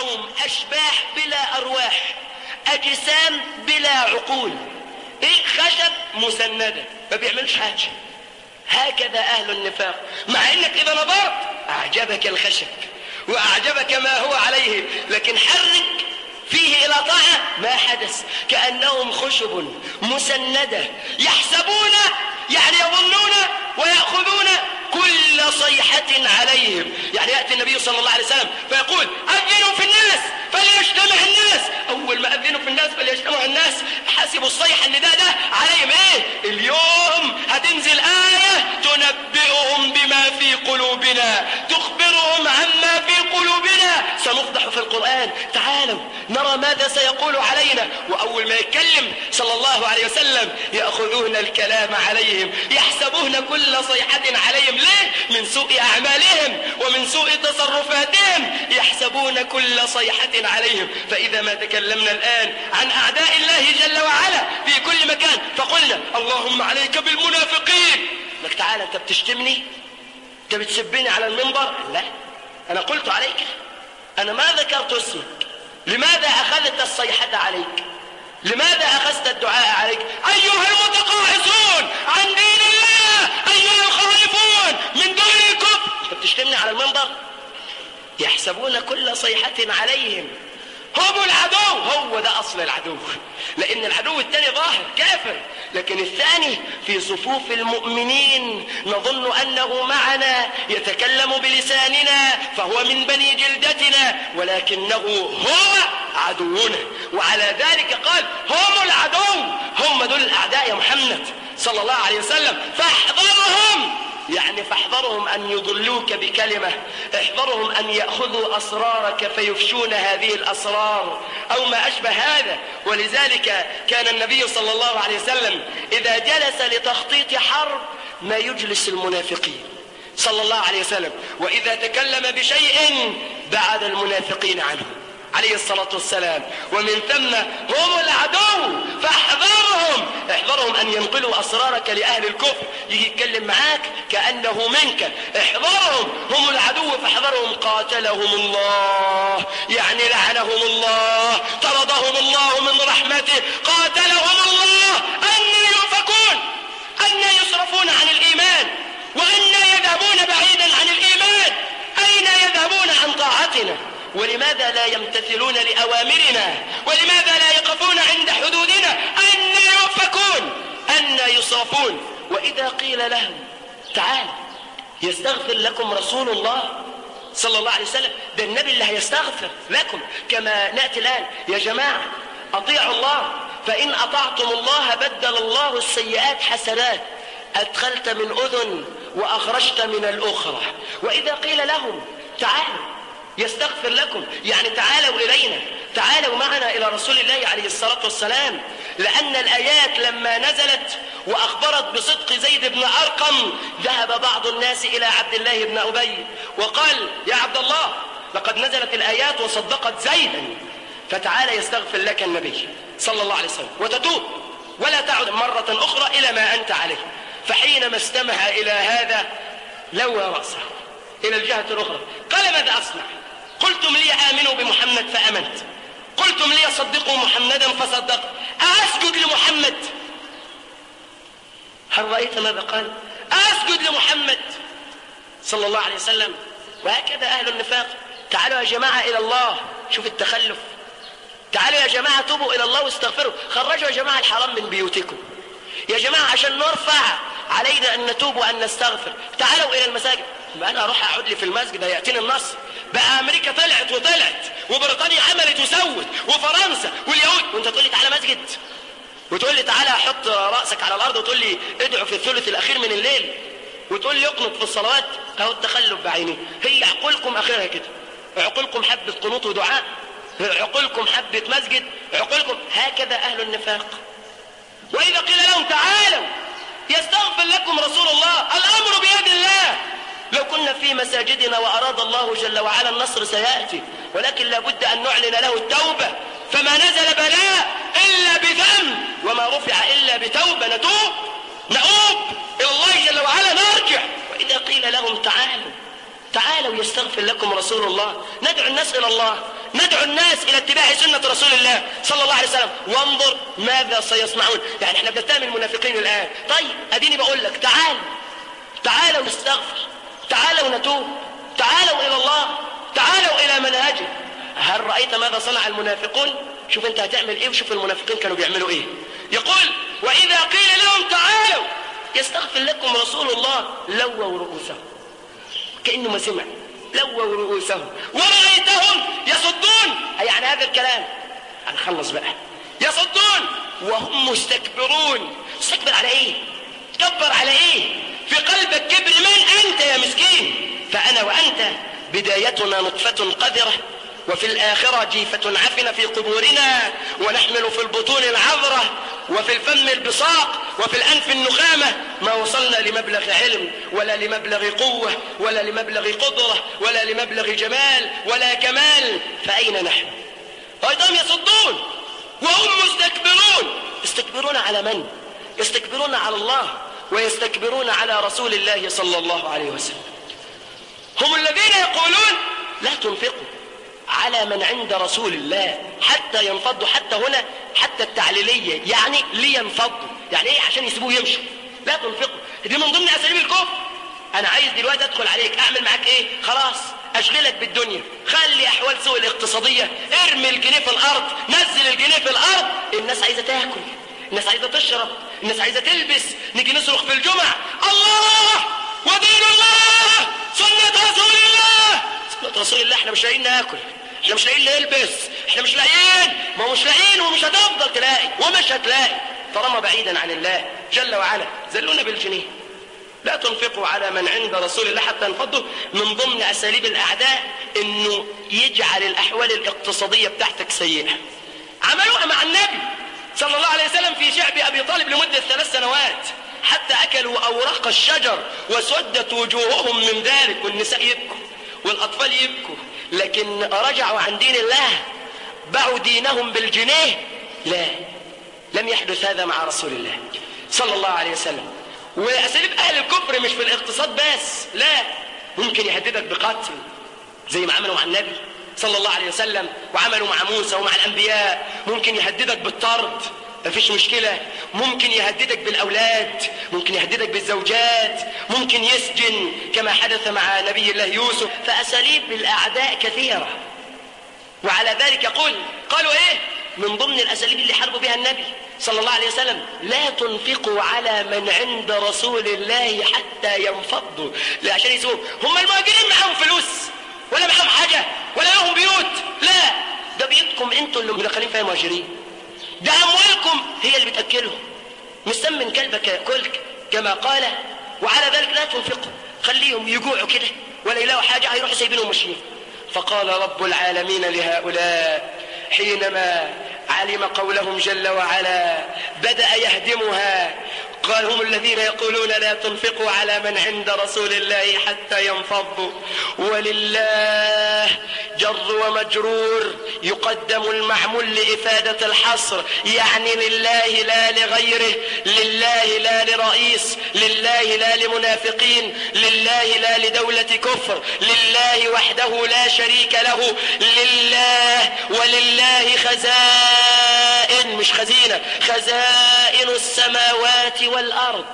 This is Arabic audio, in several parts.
كأنهم أشباح بلا أرواح، أجسام بلا عقول، خشب مسندة ما بيعملش حاجة. هكذا أهل النفاق، مع أنك إذا نظرت أعجبك الخشب وأعجبك ما هو عليه، لكن حرك فيه إلى طاعة ما حدث. كأنهم خشب مسندة يحسبون، يعني يظنون ويأخذون كل صيحة عليهم. يعني يأتي النبي صلى الله عليه وسلم فيقول أذنوا في الناس فليجتمع الناس. أول ما أذنوا في الناس فليجتمع الناس حسبوا الصيحة النداء ده عليهم اليوم هتنزل آية تنبئهم بما في قلوبنا، تخبرهم عما في قلوبنا. سنفضح في القرآن، تعالوا نرى ماذا سيقول علينا. وأول ما يتكلم صلى الله عليه وسلم يأخذون الكلام عليهم، يحسبون كل صيحة عليهم. ليه؟ من سوء أعمالهم ومن سوء تصرفاتهم يحسبون كل صيحة عليهم. فإذا ما تكلمنا الآن عن أعداء الله جل وعلا في كل مكان فقلنا اللهم عليك بالمنافقين، لك تعالى أنت بتشتمني، أنت بتسبني على المنبر؟ لا، أنا قلت عليك، أنا ما ذكرت اسمك. لماذا أخذت الصيحة عليك؟ لماذا أخذت الدعاء عليك؟ أيها المتقاعسون عن دين الله، أيها الخائفون من دون الكفر، أنت بتشتمني على المنبر؟ يحسبون كل صيحة عليهم، هم العدو. هو ده أصل العدو، لأن العدو الثاني ظاهر كافر، لكن الثاني في صفوف المؤمنين نظن أنه معنا يتكلم بلساننا فهو من بني جلدتنا، ولكنه هو عدونا. وعلى ذلك قال هم العدو، هم دول الأعداء يا محمد صلى الله عليه وسلم، فاحذرهم. يعني فاحذرهم أن يضلوك بكلمة، احذرهم أن يأخذوا أسرارك فيفشون هذه الأسرار أو ما أشبه هذا. ولذلك كان النبي صلى الله عليه وسلم إذا جلس لتخطيط حرب ما يجلس المنافقين صلى الله عليه وسلم، وإذا تكلم بشيء بعد المنافقين عنه عليه الصلاة والسلام. ومن ثم هم العدو فاحذرهم، احذرهم أن ينقلوا أسرارك لأهل الكفر، يجي يتكلم معاك كأنه منك. احذرهم، هم العدو فاحذرهم. قاتلهم الله، يعني لعنهم الله، طردهم الله من رحمته، قاتلهم الله. أن يؤفكون، أن يصرفون عن الإيمان، وأن يذهبون بعيدا عن الإيمان، أين يذهبون عن طاعتنا؟ ولماذا لا يمتثلون لأوامرنا؟ ولماذا لا يقفون عند حدودنا؟ أن يؤفكون، أن يصرفون. وإذا قيل لهم تعال يستغفر لكم رسول الله صلى الله عليه وسلم، ده النبي اللي هيستغفر لكم، كما نأتي الآن يا جماعة أطيعوا الله، فإن أطعتم الله بدل الله السيئات حسنات، أدخلت من أذن وأخرجت من الأخرى. وإذا قيل لهم تعالوا يستغفر لكم، يعني تعالوا إلينا، تعالوا معنا إلى رسول الله عليه الصلاة والسلام. لأن الآيات لما نزلت وأخبرت بصدق زيد بن أرقم ذهب بعض الناس إلى عبد الله بن أبي وقال يا عبد الله لقد نزلت الآيات وصدقت زيدا، فتعالى يستغفر لك النبي صلى الله عليه وسلم وتتوب ولا تعد مرة أخرى إلى ما أنت عليه. فحينما استمع إلى هذا لوى رأسه إلى الجهة الأخرى، قال ماذا أصنع؟ قلتم لي آمنوا بمحمد فأمنت، قلتم لي صدقوا محمدا فصدقت، أسجد لمحمد؟ هل رأيت ماذا قال؟ أسجد لمحمد صلى الله عليه وسلم. وهكذا أهل النفاق. تعالوا يا جماعة إلى الله، شوف التخلف، تعالوا يا جماعة توبوا إلى الله واستغفروا، خرجوا يا جماعة الحرام من بيوتكم يا جماعة عشان نرفع علينا أن نتوب وأن نستغفر. تعالوا إلى المساجد. بقى أنا أروح أقعد لي في المسجد هيأتيني النصر؟ بقى أمريكا طلعت وطلعت وبريطانيا عملت وسوت وفرنسا واليهود، وأنت تقول لي تعالى مسجد، وتقول لي تعالى حط رأسك على الأرض، وتقول لي ادعو في الثلث الأخير من الليل، وتقول لي اقنط في الصلوات. أهو التخلف بعينه. هي عقولكم آخرها كده، عقولكم حبة قنوط ودعاء، عقولكم حبة مسجد، عقولكم هكذا أهل النفاق. وإذا قيل لهم تعالوا يستغفر لكم رسول الله، الأمر بيد الله. لو كنا في مساجدنا وأراد الله جل وعلا النصر سيأتي، ولكن لابد أن نعلن له التوبة. فما نزل بلاء إلا بذنب وما رفع إلا بتوبة، نتوب نؤوب إلى الله جل وعلا نرجع. وإذا قيل لهم تعالوا يستغفر لكم رسول الله، ندعو الناس إلى الله، ندعو الناس إلى اتباع سنة رسول الله صلى الله عليه وسلم، وانظر ماذا سيصنعون. يعني احنا بنتهم المنافقين الآن. طيب أديني بقول لك تعالوا نستغفر، تعالوا نتوب، تعالوا إلى الله، تعالوا إلى منهجه. هل رأيت ماذا صنع المنافقون؟ شوف انت هتعمل ايه وشوف المنافقين كانوا بيعملوا ايه. يقول وإذا قيل لهم تعالوا يستغفر لكم رسول الله لووا رؤوسهم، كأنه ما سمع، لووا رؤوسهم ورأيتهم يصدون. يعني هذا الكلام هنخلص بقى، يصدون وهم مستكبرون. استكبر على ايه؟ تكبر على ايه؟ في قلبك كبر. من انت يا مسكين؟ فأنا وأنت بدايتنا نطفة قذرة، وفي الآخرة جيفة عفنة في قبورنا، ونحمل في البطون العذرة، وفي الفم البصاق، وفي الأنف النخامة. ما وصلنا لمبلغ علم ولا لمبلغ قوة ولا لمبلغ قدرة ولا لمبلغ جمال ولا كمال، فأين نحن؟ أيضا يصدون وهم مستكبرون. يستكبرون على من؟ يستكبرون على الله، ويستكبرون على رسول الله صلى الله عليه وسلم. هم الذين يقولون لا تنفقوا على من عند رسول الله حتى ينفضوا. حتى هنا حتى التعليلية، يعني لينفضوا، يعني ايه؟ عشان يسيبوه يمشوا. لا تنفقوا دي من ضمن اساليب الكفر. انا عايز دلوقتي ادخل عليك، اعمل معاك ايه؟ خلاص اشغلك بالدنيا، خلي احوال سوء الاقتصادية، ارمي الجنيه في الارض، نزل الجنيه في الارض. الناس عايزة تاكل، الناس عايزة تشرب، الناس عايزة تلبس. نيجي نصرخ في الجمعة الله ودين الله سنة رسول الله. سنة رسول الله احنا مش لاقيين ناكل، احنا مش لاقيين نلبس، احنا مش لاقيين. ما هو مش لاقيين ومش هتفضل تلاقي ومش هتلاقي طالما بعيدا عن الله جل وعلا. زلونا بالجنيه. لا تنفقوا على من عند رسول الله حتى ينفضوا. من ضمن اساليب الاعداء انه يجعل الاحوال الاقتصادية بتاعتك سيئة. عملوها مع النبي صلى الله عليه وسلم في شعب ابي طالب لمدة 3 سنوات، حتى اكلوا اوراق الشجر وسودت وجوههم من ذلك، والنساء يبكوا والاطفال يبكوا. لكن رجعوا عن دين الله، باعوا دينهم بالجنيه. لا، لم يحدث هذا مع رسول الله صلى الله عليه وسلم. واساليب اهل الكفر مش في الاقتصاد بس، لا، ممكن يهددك بقتل زي ما عملوا مع النبي صلى الله عليه وسلم، وعملوا مع موسى ومع الانبياء. ممكن يهددك بالطرد، مفيش مشكلة. ممكن يهددك بالأولاد، ممكن يهددك بالزوجات، ممكن يسجن كما حدث مع نبي الله يوسف. فأساليب الأعداء كثيرة. وعلى ذلك قالوا إيه؟ من ضمن الأساليب اللي حاربوا بها النبي صلى الله عليه وسلم لا تنفقوا على من عند رسول الله حتى ينفضوا. لا، عشان يسووا. هم المهاجرين معهم فلوس ولا معهم حاجة ولا لهم بيوت؟ لا، ده بيوتكم انتوا اللي مدخلين فيها مهاجرين، ده أموالكم هي اللي بتأكلهم. مسمن كلبك يأكلك كما قال. وعلى ذلك لا تنفقوا، خليهم يجوعوا كده ولا يلاقوا حاجة، هيروحوا سايبينهم وماشيين. فقال رب العالمين لهؤلاء حينما علم قولهم جل وعلا بدأ يهدمها، قال هم الذين يقولون لا تنفقوا على من عند رسول الله حتى ينفضوا. ولله جر ومجرور يقدم المعمول لإفادة الحصر، يعني لله لا لغيره، لله لا لرئيس، لله لا لمنافقين، لله لا لدولة كفر، لله وحده لا شريك له، لله. ولله خزائن، مش خزينة، خزائن السماوات والأرض.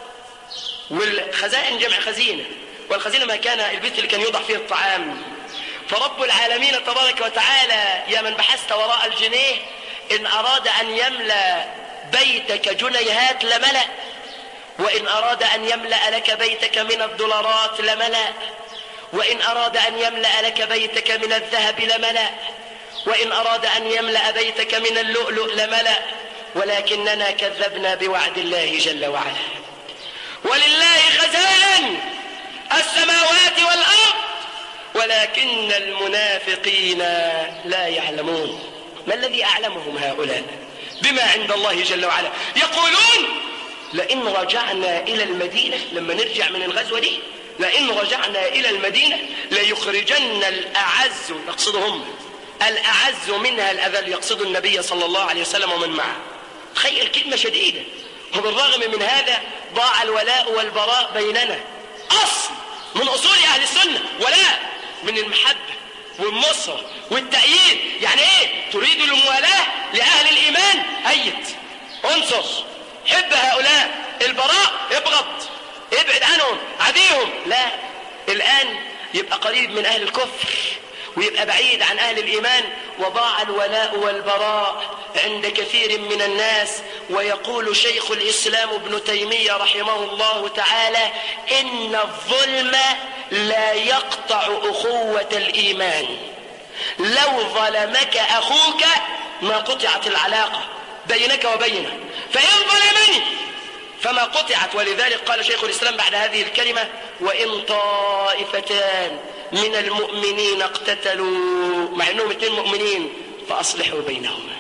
والخزائن جمع خزينة، والخزينة ما كان البيت اللي كان يوضع فيه الطعام. فرب العالمين تبارك وتعالى يا من بحثت وراء الجنيه، إن أراد أن يملأ بيتك جنيهات لملأ، وإن أراد أن يملأ لك بيتك من الدولارات لملأ، وإن أراد أن يملأ لك بيتك من الذهب لملأ، وإن أراد أن يملأ بيتك من اللؤلؤ لملأ. ولكننا كذبنا بوعد الله جل وعلا. ولله خزائن السماوات والأرض ولكن المنافقين لا يعلمون. ما الذي أعلمهم هؤلاء بما عند الله جل وعلا؟ يقولون لئن رجعنا إلى المدينة، لما نرجع من الغزوة دي، لئن رجعنا إلى المدينة ليخرجن الأعز، يقصدهم الأعز منها الأذل، يقصد النبي صلى الله عليه وسلم ومن معه. تخيل كلمة شديدة. وبالرغم من هذا ضاع الولاء والبراء بيننا. أصل من أصول أهل السنة، ولاء من المحبة والنصر والتأييد. يعني ايه؟ تريد الموالاة لأهل الإيمان، أيد، انصر، حب هؤلاء. البراء ابغض، ابعد عنهم، عديهم. لا، الآن يبقى قريب من أهل الكفر ويبقى بعيد عن أهل الإيمان. وضاع الولاء والبراء عند كثير من الناس. ويقول شيخ الإسلام ابن تيمية رحمه الله تعالى: إن الظلم لا يقطع أخوة الإيمان. لو ظلمك أخوك ما قطعت العلاقة بينك وبينه، فإن ظلمني فما قطعت. ولذلك قال شيخ الإسلام بعد هذه الكلمة: وإن طائفتان من المؤمنين اقتتلوا، مع أنهم 2 مؤمنين، فأصلحوا بينهما.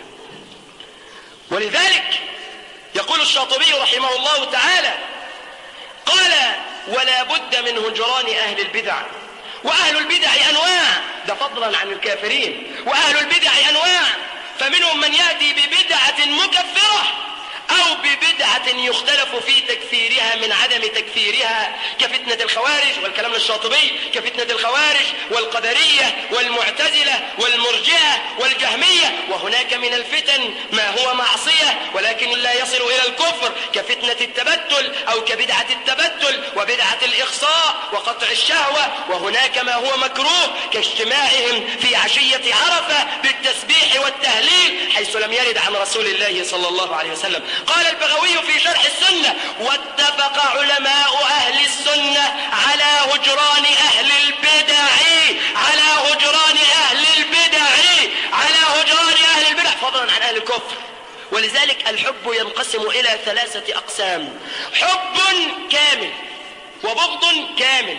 ولذلك يقول الشاطبي رحمه الله تعالى: قال: ولا بد من هجران أهل البدع. وأهل البدع أنواع، ده فضلا عن الكافرين. وأهل البدع أنواع، فمنهم من يأتي ببدعة مكفرة أو ببدعة يختلف في تكفيرها من عدم تكفيرها، كفتنة الخوارج، والكلام للشاطبي، كفتنة الخوارج والقدرية والمعتزلة والمرجئة والجهمية. وهناك من الفتن ما هو معصية ولكن لا يصل إلى الكفر، كفتنة التبتل أو كبدعة التبتل وبدعة الإخصاء وقطع الشهوة. وهناك ما هو مكروه كاجتماعهم في عشية عرفة بالتسبيح والتهليل حيث لم يرد عن رسول الله صلى الله عليه وسلم. قال البغوي في شرح السنة: واتفق علماء أهل السنة على هجران أهل البدع، على هجران أهل البدع، على هجران أهل البدع، فضلا عن أهل الكفر. ولذلك الحب ينقسم إلى 3 أقسام: حب كامل، وبغض كامل،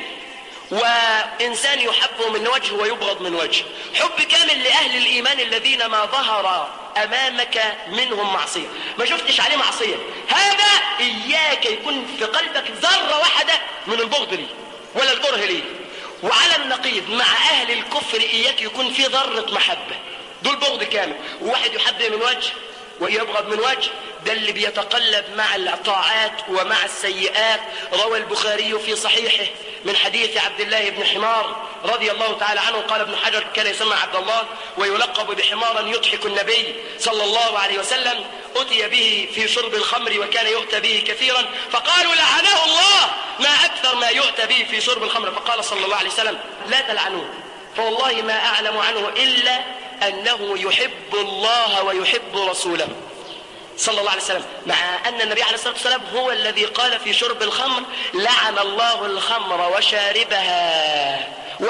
وإنسان يحب من وجه ويبغض من وجه. حب كامل لأهل الإيمان الذين ما ظهر أمامك منهم معصية، ما شفتش عليه معصية، هذا إياك يكون في قلبك ذرة واحدة من البغض لي ولا الكره لي. وعلى النقيض مع أهل الكفر إياك يكون في ذرة محبة، دول بغض كامل. وواحد يحب من وجه ويبغض من وجه، ده اللي بيتقلب مع الطاعات ومع السيئات. روى البخاري في صحيحه من حديث عبد الله بن حمار رضي الله تعالى عنه، قال ابن حجر: كان يسمى عبد الله ويلقب بحمارا يضحك النبي صلى الله عليه وسلم. أتي به في شرب الخمر وكان يؤتى به كثيرا، فقالوا: لعنه الله، ما أكثر ما يؤتى به في شرب الخمر. فقال صلى الله عليه وسلم: لا تلعنوه، فوالله ما أعلم عنه إلا أنه يحب الله ويحب رسوله صلى الله عليه وسلم. مع أن النبي عليه الصلاة والسلام هو الذي قال في شرب الخمر: لعن الله الخمر وشاربها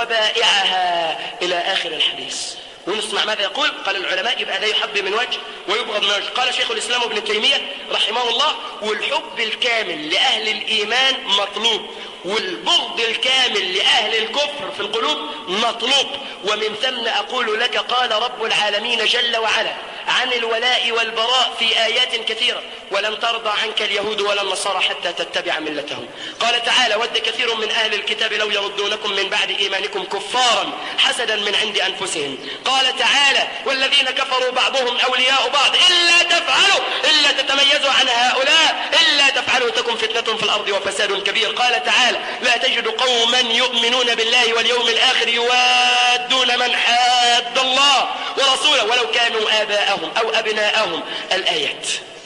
وبائعها، إلى آخر الحديث. ونسمع ماذا يقول. قال العلماء: يبقى ده يحب من وجه ويبغض من وجه. قال شيخ الإسلام ابن تيمية رحمه الله: والحب الكامل لأهل الإيمان مطلوب، والبغض الكامل لأهل الكفر في القلوب مطلوب. ومن ثم أقول لك: قال رب العالمين جل وعلا عن الولاء والبراء في آيات كثيرة: ولن ترضى عنك اليهود ولا النصارى حتى تتبع ملتهم. قال تعالى: ود كثير من أهل الكتاب لو يردونكم من بعد إيمانكم كفارا حسدا من عند أنفسهم. قال تعالى: والذين كفروا بعضهم أولياء بعض إلا تفعلوا إلا تتميزوا عن هؤلاء إلا تفعلوا تكن فتنة في الأرض وفساد كبير. قال تعالى: لا تجد قوما يؤمنون بالله واليوم الآخر يوادون من حاد الله ورسوله ولو كانوا آباءهم أو أبناءهم، الآيات.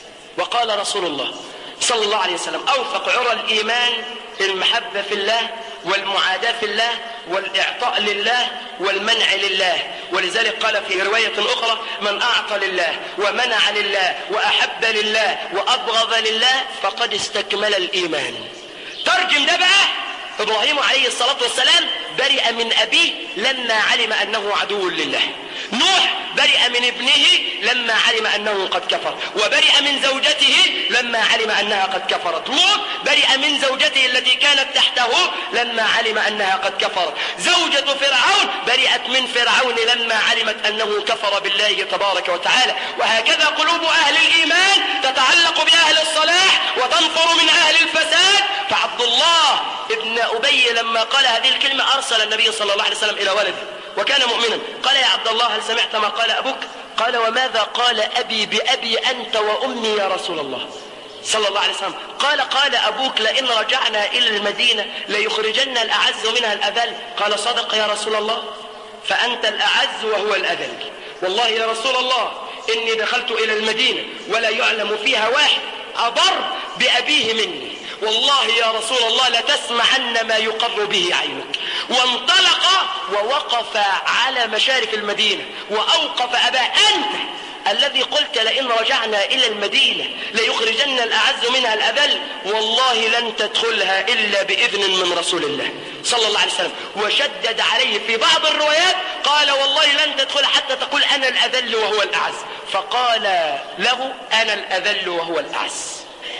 وقال رسول الله صلى الله عليه وسلم: أوثق عرى الإيمان المحبة في الله والمعاداة في الله والإعطاء لله والمنع لله. ولذلك قال في رواية أخرى: من أعطى لله ومنع لله وأحب لله وأبغض لله فقد استكمل الإيمان. ترجم ده بقى: إبراهيم عليه الصلاة والسلام برئ من أبيه لما علم أنه عدو لله. نوح برئ من ابنه لما علم أنه قد كفر، وبرئ من زوجته لما علم أنها قد كفرت. لوط برئ من زوجته التي كانت تحته لما علم أنها قد كفرت. زوجة فرعون برئت من فرعون لما علمت أنه كفر بالله تبارك وتعالى. وهكذا قلوب أهل الإيمان تتعلق بأهل الصلاح وتنفر من أهل الفساد. فعبد الله ابن أبي لما قال هذه الكلمة أرسل النبي صلى الله عليه وسلم إلى ولده وكان مؤمنا. قال: يا عبد الله هل سمعت ما قال أبوك؟ قال: وماذا قال أبي بأبي أنت وأمي يا رسول الله صلى الله عليه وسلم؟ قال أبوك: لئن رجعنا إلى المدينة ليخرجن الأعز منها الأذل. قال: صدق يا رسول الله. فأنت الأعز وهو الأذل. والله يا رسول الله إني دخلت إلى المدينة ولا يعلم فيها واحد أضر بأبيه مني، والله يا رسول الله لتسمعن ما يقر به عينك. وانطلق ووقف على مشارف المدينة وأوقف أباه: أنت الذي قلت لئن رجعنا إلى المدينة ليخرجن الأعز منها الأذل، والله لن تدخلها إلا بإذن من رسول الله صلى الله عليه وسلم. وشدد عليه في بعض الروايات قال: والله لن تدخل حتى تقول أنا الأذل وهو الأعز. فقال له: أنا الأذل وهو الأعز.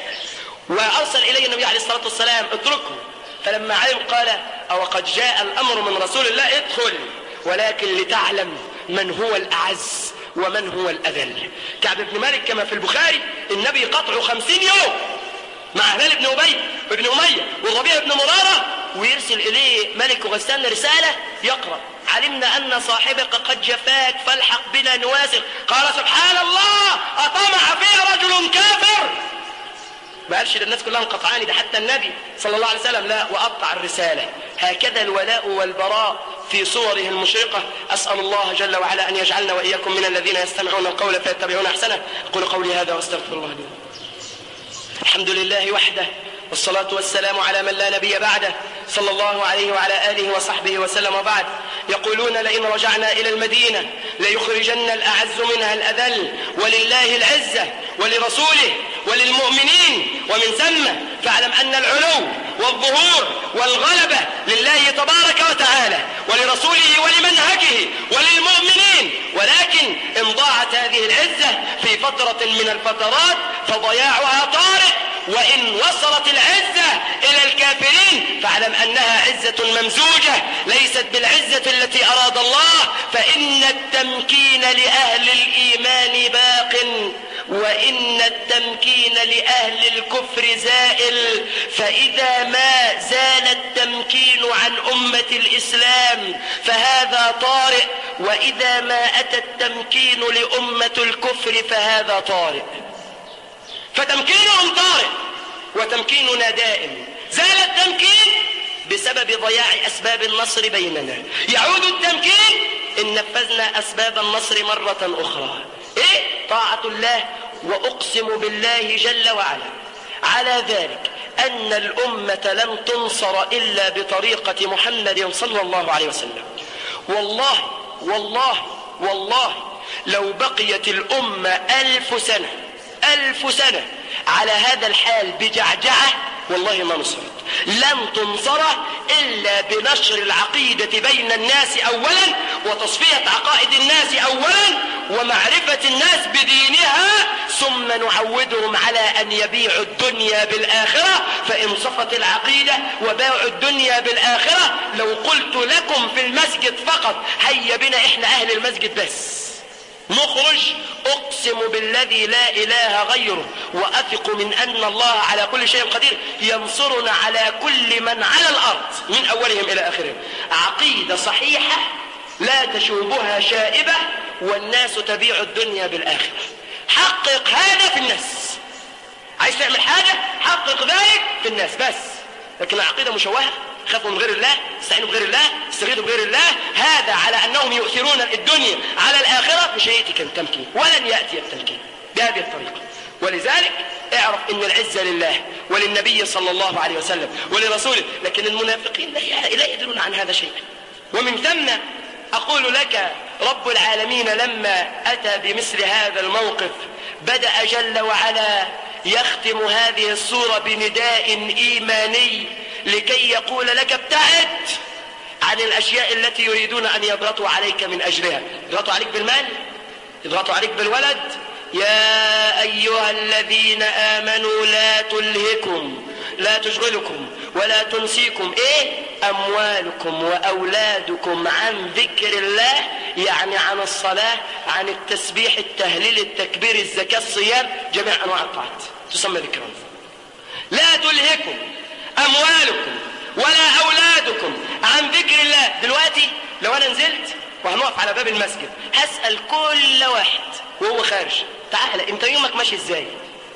وأرسل إليه النبي عليه الصلاة والسلام: اتركه. فلما علم قال: أو قد جاء الأمر من رسول الله ادخل، ولكن لتعلم من هو الأعز ومن هو الأذل. كعب بن مالك كما في البخاري النبي قطعه 50 يوم مع هلال بن أبي بن أمية والربيع بن مرارة، ويرسل إليه ملك غسان رسالة يقرأ: علمنا أن صاحبك قد جفاك فالحق بنا نواسر. قال: سبحان الله، أطمع فيه رجل كافر؟ ما قالش للناس كلها انقطعاني، ده حتى النبي صلى الله عليه وسلم لا، وأقطع الرسالة. هكذا الولاء والبراء في صوره المشرقة. أسأل الله جل وعلا أن يجعلنا وإياكم من الذين يستمعون القول فيتبعون أحسنه. أقول قولي هذا واستغفر الله لي. الحمد لله وحده، والصلاة والسلام على من لا نبي بعده، صلى الله عليه وعلى آله وصحبه وسلم. وبعد، يقولون لئن رجعنا إلى المدينة ليخرجن الأعز منها الأذل، ولله العزة ولرسوله وللمؤمنين، ومن ثم فاعلم أن العلو والظهور والغلبة لله تبارك وتعالى ولرسوله ولمنهجه وللمؤمنين. ولكن إن ضاعت هذه العزة في فترة من الفترات فضياعها طارئ، وإن وصلت العزة إلى الكافرين فاعلم أنها عزة ممزوجة ليست بالعزة التي أراد الله. فإن التمكين لأهل الإيمان باق، وإن التمكين لأهل الكفر زائل. فإذا ما زال التمكين عن أمة الإسلام فهذا طارئ، وإذا ما أتى التمكين لأمة الكفر فهذا طارئ. فتمكينهم طارئ وتمكيننا دائم. زال التمكين بسبب ضياع أسباب النصر بيننا، يعود التمكين إن نفذنا أسباب النصر مرة أخرى. إيه؟ طاعة الله. وأقسم بالله جل وعلا على ذلك أن الأمة لن تنصر إلا بطريقة محمد صلى الله عليه وسلم. والله والله والله لو بقيت الأمة 1000 سنة على هذا الحال بجعجعة والله ما نصرت. لن تنصر إلا بنشر العقيدة بين الناس أولا، وتصفية عقائد الناس أولا، ومعرفة الناس بدينها، ثم نعودهم على أن يبيعوا الدنيا بالآخرة. فإن صفت العقيدة وباعوا الدنيا بالآخرة، لو قلت لكم في المسجد فقط هيا بنا إحنا أهل المسجد بس نخرج، أقسم بالذي لا إله غيره وأثق من أن الله على كل شيء قدير ينصرنا على كل من على الأرض من أولهم إلى آخرهم. عقيدة صحيحة لا تشوبها شائبة، والناس تبيع الدنيا بالآخرة. حقق هذا في الناس. عايز تعمل حاجة حقق ذلك في الناس بس. لكن عقيدة مشوهة، خافوا من غير الله، استعينوا بغير الله، استغيثوا بغير الله، هذا على أنهم يؤثرون الدنيا على الآخرة، مش هيأتي التمكين ولن يأتي التمكين بهذه الطريقة. ولذلك اعرف ان العزة لله وللنبي صلى الله عليه وسلم ولرسوله، لكن المنافقين لا يدرون عن هذا شيئا. ومن ثم أقول لك رب العالمين لما أتى بمثل هذا الموقف بدأ جل وعلا يختم هذه السورة بنداء إيماني لكي يقول لك ابتعد عن الأشياء التي يريدون أن يضغطوا عليك من أجلها. يضغطوا عليك بالمال، يضغطوا عليك بالولد. يا أيها الذين آمنوا لا تلهكم، لا تشغلكم ولا تنسيكم أموالكم وأولادكم عن ذكر الله، يعني عن الصلاة، عن التسبيح، التهليل، التكبير، الزكاة، الصيام، جميع أنواع الطاعات تسمى ذكرا. لا تلهكم أموالكم ولا أولادكم عن ذكر الله. دلوقتي لو أنا نزلت وهنقف على باب المسجد هسأل كل واحد وهو خارج، تعال انت يومك ماشي ازاي؟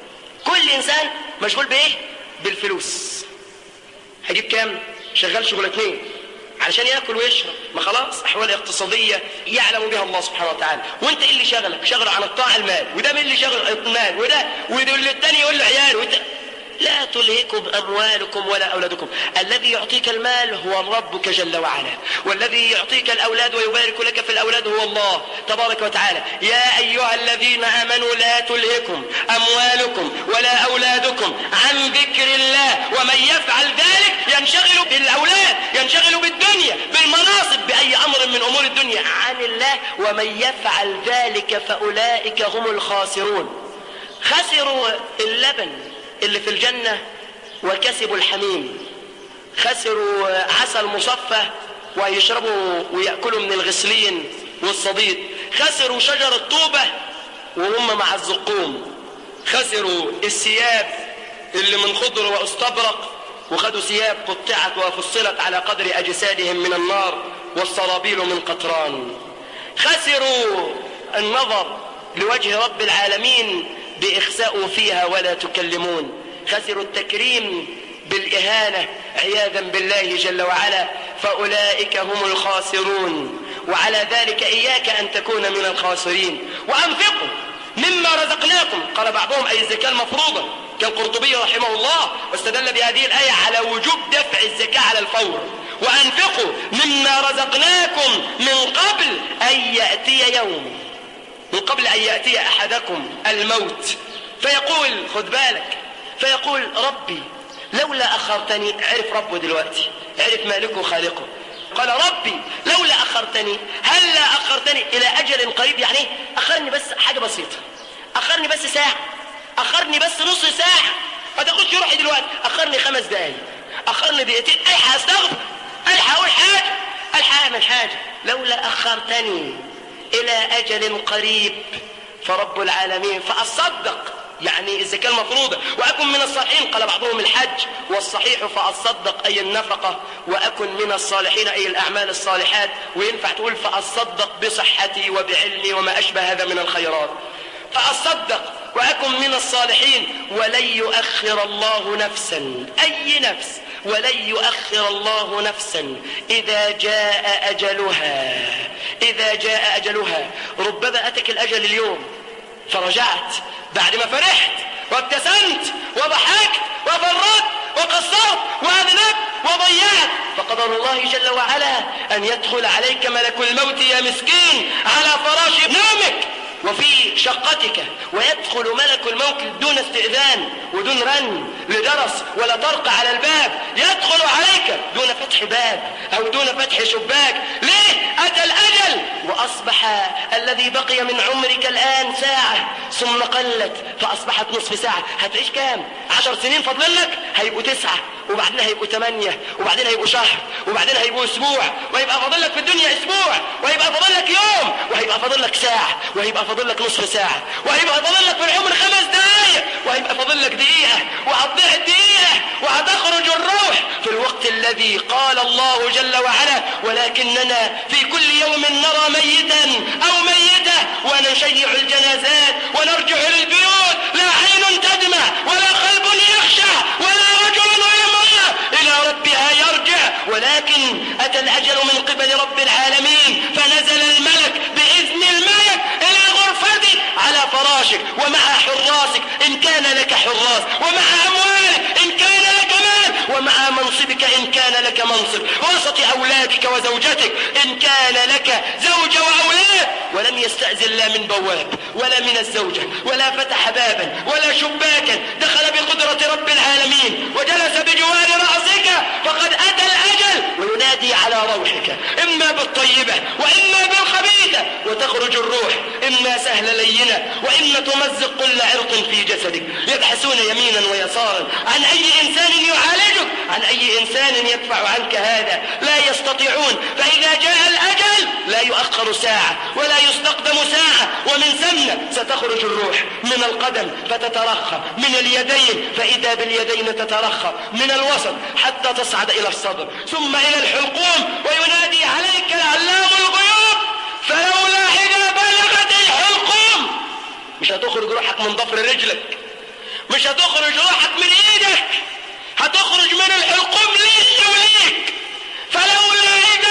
كل انسان مشغول بايه؟ بالفلوس. هجيب كام؟ شغال شغلتين علشان ياكل ويشرب، ما خلاص احوال اقتصاديه يعلم بها الله سبحانه وتعالى. وانت ايه اللي شغلك؟ شغله عن الطاعه المال، وده مين اللي شغل المال، وده الثاني يقول له عيال لا تلهكم أموالكم ولا أولادكم. الذي يعطيك المال هو ربك جل وعلا، والذي يعطيك الأولاد ويبارك لك في الأولاد هو الله تبارك وتعالى. يا أيها الذين آمنوا لا تلهكم أموالكم ولا أولادكم عن ذكر الله، ومن يفعل ذلك ينشغل بالأولاد، ينشغل بالدنيا، بالمناصب، بأي أمر من أمور الدنيا عن الله. ومن يفعل ذلك فأولئك هم الخاسرون. خسروا اللبن اللي في الجنة وكسبوا الحميم، خسروا عسل مصفى ويشربوا ويأكلوا من الغسلين والصديد، خسروا شجر الطوبة وهم مع الزقوم، خسروا الثياب اللي من خضر واستبرق وخدوا ثياب قطعت وفصلت على قدر أجسادهم من النار والسرابيل من قطران، خسروا النظر لوجه رب العالمين بإخساء فيها ولا تكلمون، خسروا التكريم بالإهانة عياذا بالله جل وعلا، فأولئك هم الخاسرون. وعلى ذلك إياك أن تكون من الخاسرين. وأنفقوا مما رزقناكم، قال بعضهم أي الزكاة المفروضة، كالقرطبي رحمه الله واستدل بهذه الآية على وجوب دفع الزكاة على الفور. وأنفقوا مما رزقناكم من قبل أن يأتي يوم، من قبل أن يأتي أحدكم الموت فيقول، خذ بالك، فيقول ربي لولا أخرتني. عرف ربه دلوقتي، عرف مالكه خالقه، قال ربي لولا أخرتني، هلا أخرتني إلى أجل قريب. يعني أخرني بس حاجة بسيطة، أخرني بس ساعة، أخرني بس نص ساعة، ما تاخدش روحي دلوقتي، أخرني 5 دقايق، أخرني دقيقتين، ألحق أستغفر، ألحق أقول حاجة، ألحق أعمل حاجة. لولا أخرتني إلى أجل قريب فرب العالمين فأصدق، يعني الزكاة المفروضة، وأكن من الصالحين. قال بعضهم الحج، والصحيح فأصدق أي النفقة، وأكن من الصالحين أي الأعمال الصالحات، وينفع تقول فأصدق بصحتي وبعلمي وما أشبه هذا من الخيرات. فأصدق وأكن من الصالحين، ولن يؤخر الله نفسا، أي نفس، ولن يؤخر الله نفسا إذا جاء أجلها، إذا جاء أجلها. ربما أتك الأجل اليوم فرجعت بعد ما فرحت وابتسمت وضحكت وفرطت وقصرت وأذنبت وضيعت، فقدر الله جل وعلا أن يدخل عليك ملك الموت يا مسكين على فراش نومك وفي شقتك، ويدخل ملك الموت دون استئذان ودون رن لجرس ولا طرق على الباب، يدخل عليك دون فتح باب أو دون فتح شباك. ليه؟ أتى الأجل وأصبح الذي بقي من عمرك الآن ساعة ثم قلت فأصبحت نصف ساعة. هتعيش كام؟ 10 سنين فضل لك، هيبقوا 9، وبعدين هيبقوا 8، وبعدين هيبقوا شهر، وبعدين هيبقوا أسبوع، ويبقى فاضل لك في الدنيا أسبوع، ويبقى فاضل لك يوم، وهيبقى فاضل لك ساعة، وهيبقى فاضل لك نصف ساعة، وهيبقى فاضل لك في العمر 5 دقايق، وهيبقى فاضل لك دقيقة، وهتضيع الدقيقة وهتخرج الروح في الوقت الذي قال الله جل وعلا ولكننا في كل يوم نرى ميتا أو ميتة ونشيع الجنازات ونرجع للبيوت، لا عين تدمع ولا قلب يخشع ولا رجل ولا امرأة إلى ربها يرجع، ولكن أتى الأجل من قبل رب العالمين فنزل الملك بإذن الملك إلى غرفتك على فراشك ومع حراسك إن كان لك حراس، ومع أموالك إن كان لك مال، ومع منصبك إن كان لك منصب، وسط أولادك وزوجتك إن كان لك زوجة وأولاد. ولم يستأذن لا من بواب ولا من الزوجة ولا فتح بابا ولا شباكا، دخل بقدرة رب العالمين وجلس بجوار رأسك، فقد أتى الأجل وينادي على روحك إما بالطيبة وإما بالخبيثة، وتخرج الروح إما سهل لينة وإما تمزق كل عرق في جسدك. يبحثون يمينا ويسارا عن أي إنسان يعالجك، عن أي إنسان يدفع عنك هذا، لا يستطيعون. فإذا جاء الأجل لا يؤخر ساعة ولا يستقدم ساعة، ومن ثم ستخرج الروح من القدم فتترخى، من اليدين فإذا باليدين تترخى، من الوسط حتى تصعد إلى الصدر ثم إلى الحلقوم، وينادي عليك العلام الغيوب فلولا إذا بلغت الحلقوم. مش هتخرج روحك من ضفر رجلك، مش هتخرج روحك من ايدك، هتخرج من الحلقوم ليك وليك. فلولا إذا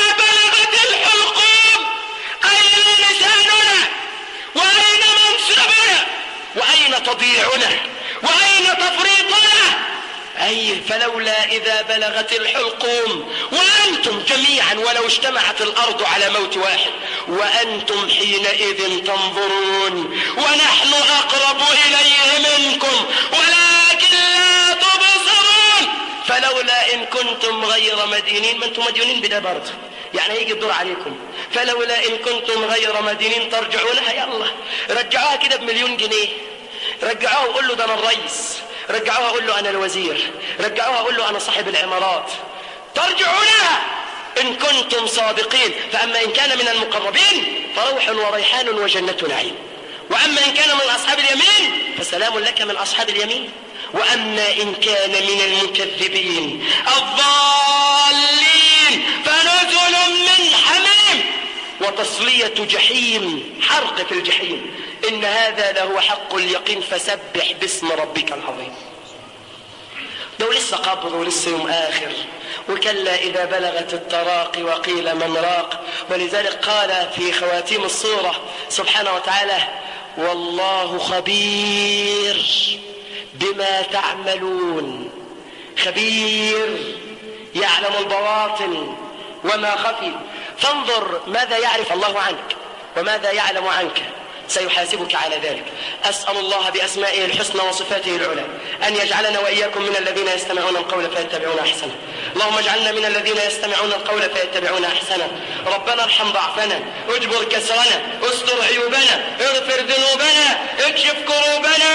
تضييعنا وأين تفريطنا؟ أي فلولا إذا بلغت الحلقوم وأنتم جميعا ولو اجتمعت الأرض على موت واحد وأنتم حينئذ تنظرون ونحن أقرب إليه منكم ولكن لا تبصرون. فلولا إن كنتم غير مدينين، ما أنتم مدينين بدا برضه، يعني هيجي الدور عليكم. فلولا إن كنتم غير مدينين ترجعونها، يلا رجعوها كده ب1,000,000 جنيه، رجعوها وقول له ده أنا الرئيس، رجعوها قول له أنا الوزير، رجعوها قول له أنا صاحب العمارات. ترجعونها إن كنتم صادقين. فأما إن كان من المقربين فروح وريحان وجنة نعيم، وأما إن كان من أصحاب اليمين فسلام لك من أصحاب اليمين، وأما إن كان من المكذبين الضالين فنزل من حميم وتصلية جحيم، حرق في الجحيم. إن هذا له حق اليقين فسبح باسم ربك العظيم. ده لسه قبض ولسه يوم آخر. وكلا إذا بلغت التراقي وقيل من راق. ولذلك قال في خواتيم الصورة سبحانه وتعالى: والله خبير بما تعملون. خبير يعلم البواطن وما خفي. فانظر ماذا يعرف الله عنك وماذا يعلم عنك، سيحاسبك على ذلك. أسأل الله بأسمائه الحسنى وصفاته العلى أن يجعلنا وإياكم من الذين يستمعون القول فيتبعون أحسنه. اللهم اجعلنا من الذين يستمعون القول فيتبعون أحسنه. ربنا ارحم ضعفنا، اجبر كسرنا، استر عيوبنا، اغفر ذنوبنا، اكشف كروبنا.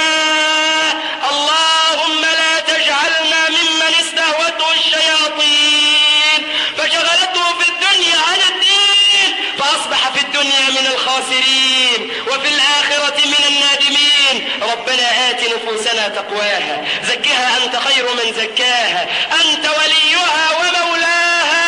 اللهم لا تجعلنا ممن استهوته الشياطين فشغلته في الدنيا عن الدين فأصبح في الدنيا من الخاسرين وفي الآخرة من النادمين. ربنا آت نفوسنا تقواها، زكها أنت خير من زكاها، أنت وليها ومولاها.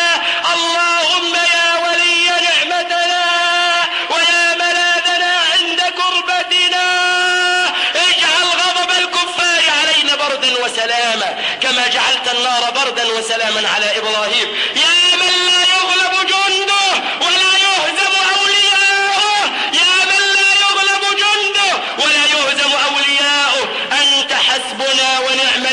اللهم يا ولي نعمتنا ويا ملاذنا عند كربتنا اجعل غضب الكفار علينا بردا وسلاما كما جعلت النار بردا وسلاما على إبراهيم. يا من لا يغلب جنده ولا يهزم أولياؤه، يا من لا يغلب جنده ولا يهزم أولياؤه، أنت حسبنا ونعم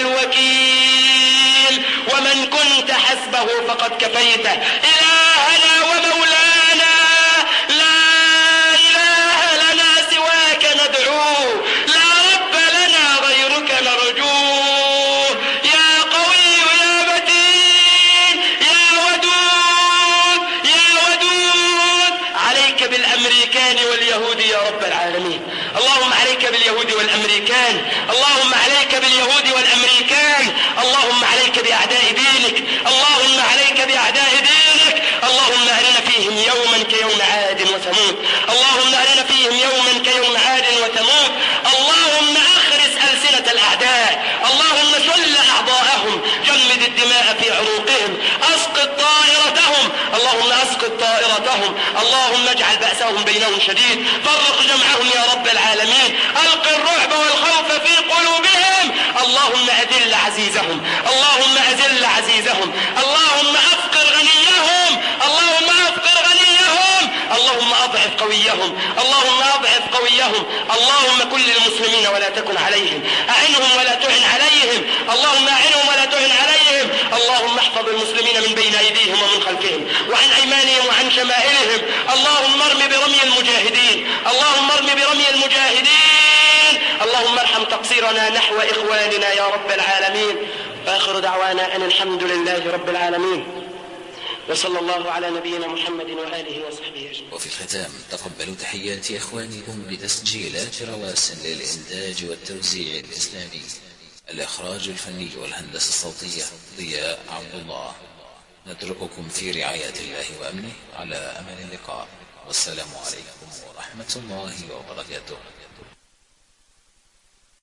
الوكيل، ومن كنت حسبه فقد كفيته. إلهنا ومولانا لا إله لنا سواك ندعوه، لا رب لنا غيرك نرجوه. يا قوي يا متين يا ودود يا ودود، عليك بالأمريكان واليهود يا رب العالمين. اللهم عليك باليهود والأمريكان، اللهم عليك باليهود والأمريكان، اللهم عليك بأعداء دينك، اللهم عليك بأعداء دينك. اللهم أرنا فيهم يوما كيوم عاد وثمود، اللهم أرنا فيهم يوما كيوم عاد وثمود. اللهم أخرس ألسنة الأعداء، اللهم شل أعضاءهم، جمد الدماء في عروقهم، أسقط طائرتهم، اللهم أسقط طائرتهم. اللهم اجعل بأسهم بينهم شديد، فرق جمعهم يا رب العالمين، ألق الرعب والخوف في قلوبهم. اللهم أذل عزيزهم، اللهم أذل عزيزهم، اللهم أفقر غنيهم، اللهم أفقر غنيهم، اللهم أضعف قويهم، اللهم أضعف قويهم. اللهم كن للمسلمين ولا تكن عليهم، أعنهم ولا تعن عليهم، اللهم أعنهم ولا تعن عليهم. اللهم احفظ المسلمين من بين أيديهم ومن خلفهم وعن أيمانهم وعن شمائلهم. اللهم ارم برمي المجاهدين، اللهم ارم برمي المجاهدين. اللهم ارحم تقصيرنا نحو إخواننا يا رب العالمين. وآخر دعوانا أن الحمد لله رب العالمين، وصلى الله على نبينا محمد وآله وصحبه أجمعين. وفي الختام تقبلوا تحيات إخوانكم بتسجيلات رواسن للإنتاج والتوزيع الإسلامي، الإخراج الفني والهندسة الصوتية ضياء عبد الله. نترككم في رعاية الله وأمنه على أمل اللقاء، والسلام عليكم ورحمة الله وبركاته.